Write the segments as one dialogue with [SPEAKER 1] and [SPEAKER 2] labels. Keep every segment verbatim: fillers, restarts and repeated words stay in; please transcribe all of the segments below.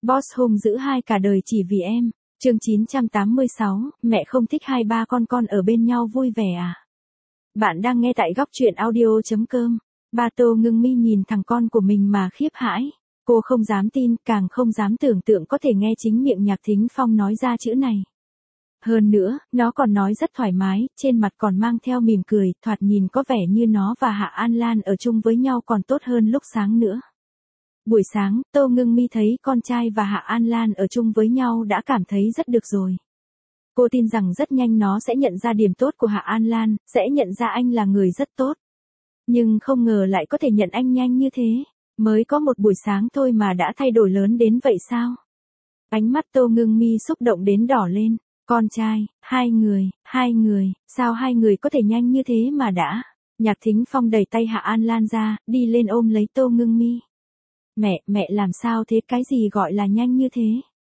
[SPEAKER 1] Boss hung dữ hai cả đời chỉ vì em. Chương chín trăm tám mươi sáu, mẹ không thích hai ba con con ở bên nhau vui vẻ à? Bạn đang nghe tại góc truyện audio chấm com. Ba Tô Ngưng Mi nhìn thằng con của mình mà khiếp hãi. Cô không dám tin, càng không dám tưởng tượng có thể nghe chính miệng Nhạc Thính Phong nói ra chữ này. Hơn nữa, nó còn nói rất thoải mái, trên mặt còn mang theo mỉm cười, thoạt nhìn có vẻ như nó và Hạ An Lan ở chung với nhau còn tốt hơn lúc sáng nữa. Buổi sáng, Tô Ngưng Mi thấy con trai và Hạ An Lan ở chung với nhau đã cảm thấy rất được rồi. Cô tin rằng rất nhanh nó sẽ nhận ra điểm tốt của Hạ An Lan, sẽ nhận ra anh là người rất tốt. Nhưng không ngờ lại có thể nhận anh nhanh như thế. Mới có một buổi sáng thôi mà đã thay đổi lớn đến vậy sao? Ánh mắt Tô Ngưng Mi xúc động đến đỏ lên. Con trai, hai người, hai người, sao hai người có thể nhanh như thế mà đã? Nhạc Thính Phong đẩy tay Hạ An Lan ra, đi lên ôm lấy Tô Ngưng Mi. Mẹ, mẹ làm sao thế, cái gì gọi là nhanh như thế?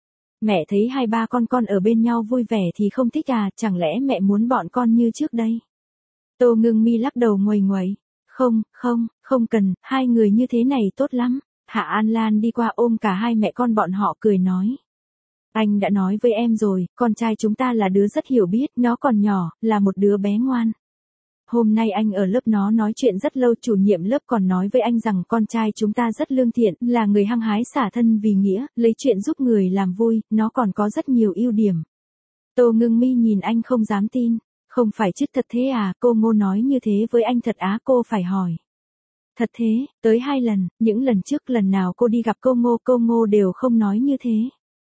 [SPEAKER 1] Mẹ thấy hai ba con con ở bên nhau vui vẻ thì không thích à, chẳng lẽ mẹ muốn bọn con như trước đây? Tô Ngưng Mi lắc đầu nguầy nguầy. Không, không, không cần, hai người như thế này tốt lắm. Hạ An Lan đi qua ôm cả hai mẹ con bọn họ cười nói. Anh đã nói với em rồi, con trai chúng ta là đứa rất hiểu biết, nó còn nhỏ, là một đứa bé ngoan. Hôm nay anh ở lớp nó nói chuyện rất lâu, chủ nhiệm lớp còn nói với anh rằng con trai chúng ta rất lương thiện, là người hăng hái xả thân vì nghĩa, lấy chuyện giúp người làm vui, nó còn có rất nhiều ưu điểm. Tô Ngưng Mi nhìn anh không dám tin. Không phải chứ, thật thế à? Cô Ngô nói như thế với anh thật á? Cô phải hỏi. Thật thế, tới hai lần, những lần trước lần nào cô đi gặp cô Ngô, cô Ngô đều không nói như thế.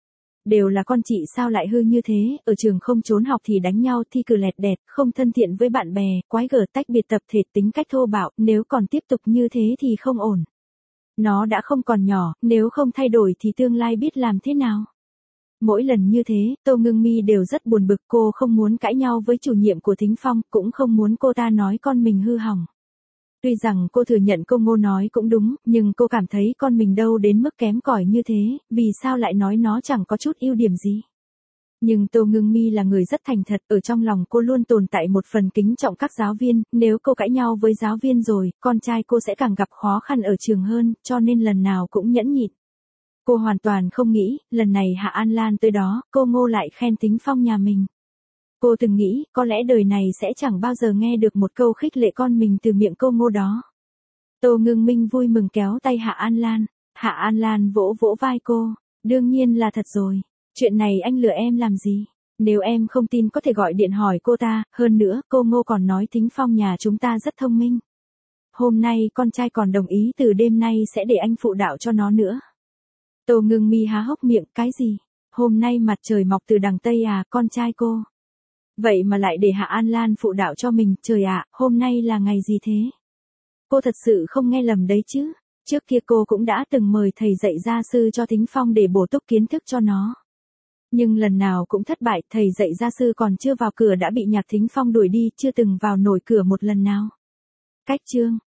[SPEAKER 1] Đều là con chị sao lại hư như thế, ở trường không trốn học thì đánh nhau, thi cử lẹt đẹt, không thân thiện với bạn bè, quái gở tách biệt tập thể, tính cách thô bạo, nếu còn tiếp tục như thế thì không ổn. Nó đã không còn nhỏ, nếu không thay đổi thì tương lai biết làm thế nào. Mỗi lần như thế, Tô Ngưng Mi đều rất buồn bực, cô không muốn cãi nhau với chủ nhiệm của Thính Phong, cũng không muốn cô ta nói con mình hư hỏng. Tuy rằng cô thừa nhận cô Ngô nói cũng đúng, nhưng cô cảm thấy con mình đâu đến mức kém cỏi như thế, vì sao lại nói nó chẳng có chút ưu điểm gì. Nhưng Tô Ngưng Mi là người rất thành thật, ở trong lòng cô luôn tồn tại một phần kính trọng các giáo viên, nếu cô cãi nhau với giáo viên rồi, con trai cô sẽ càng gặp khó khăn ở trường hơn, cho nên lần nào cũng nhẫn nhịn. Cô hoàn toàn không nghĩ, lần này Hạ An Lan tới đó, cô Ngô lại khen Thính Phong nhà mình. Cô từng nghĩ, có lẽ đời này sẽ chẳng bao giờ nghe được một câu khích lệ con mình từ miệng cô Ngô đó. Tô Ngưng Minh vui mừng kéo tay Hạ An Lan. Hạ An Lan vỗ vỗ vai cô. Đương nhiên là thật rồi. Chuyện này anh lừa em làm gì? Nếu em không tin có thể gọi điện hỏi cô ta, hơn nữa, cô Ngô còn nói Thính Phong nhà chúng ta rất thông minh. Hôm nay con trai còn đồng ý từ đêm nay sẽ để anh phụ đạo cho nó nữa. Tô Ngưng Mi há hốc miệng, cái gì? Hôm nay mặt trời mọc từ đằng Tây à, con trai cô? Vậy mà lại để Hạ An Lan phụ đạo cho mình, trời ạ, hôm nay là ngày gì thế? Cô thật sự không nghe lầm đấy chứ? Trước kia cô cũng đã từng mời thầy dạy gia sư cho Thính Phong để bổ túc kiến thức cho nó. Nhưng lần nào cũng thất bại, thầy dạy gia sư còn chưa vào cửa đã bị Nhạc Thính Phong đuổi đi, chưa từng vào nổi cửa một lần nào. Cách chương,